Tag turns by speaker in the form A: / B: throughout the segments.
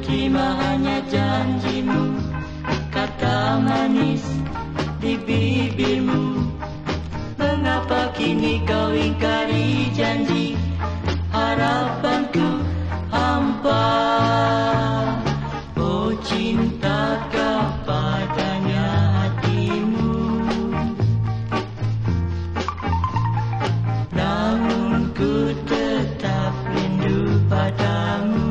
A: terima hanya janjimu, kata manis di bibirmu. Mengapa kini kau ingkari janji, harapanku hampa. Oh, cintakah padanya hatimu? Namun ku tetap rindu padamu.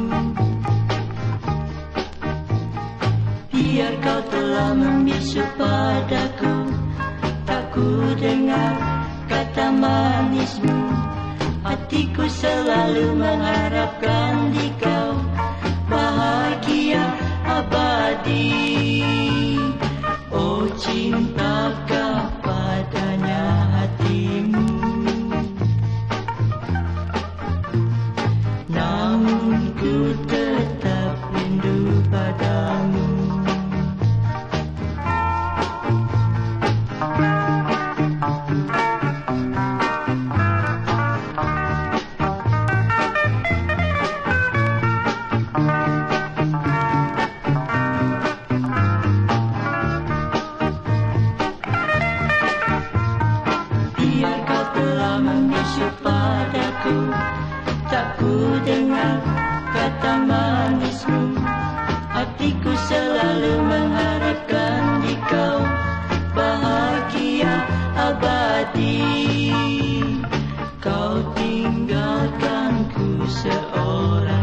A: Biar kau telah membisu padaku, tak ku dengar kata manismu. Hatiku selalu mengharapkan di kau bahagia abadi. Oh, cintakah padanya hatimu? Namun ku tetap rindu padamu. Biar kau telah membisu padaku, tak ku dengar kata manismu. Hatiku selalu mengharapkan di kau bahagia abadi. Kau tinggalkanku seorang.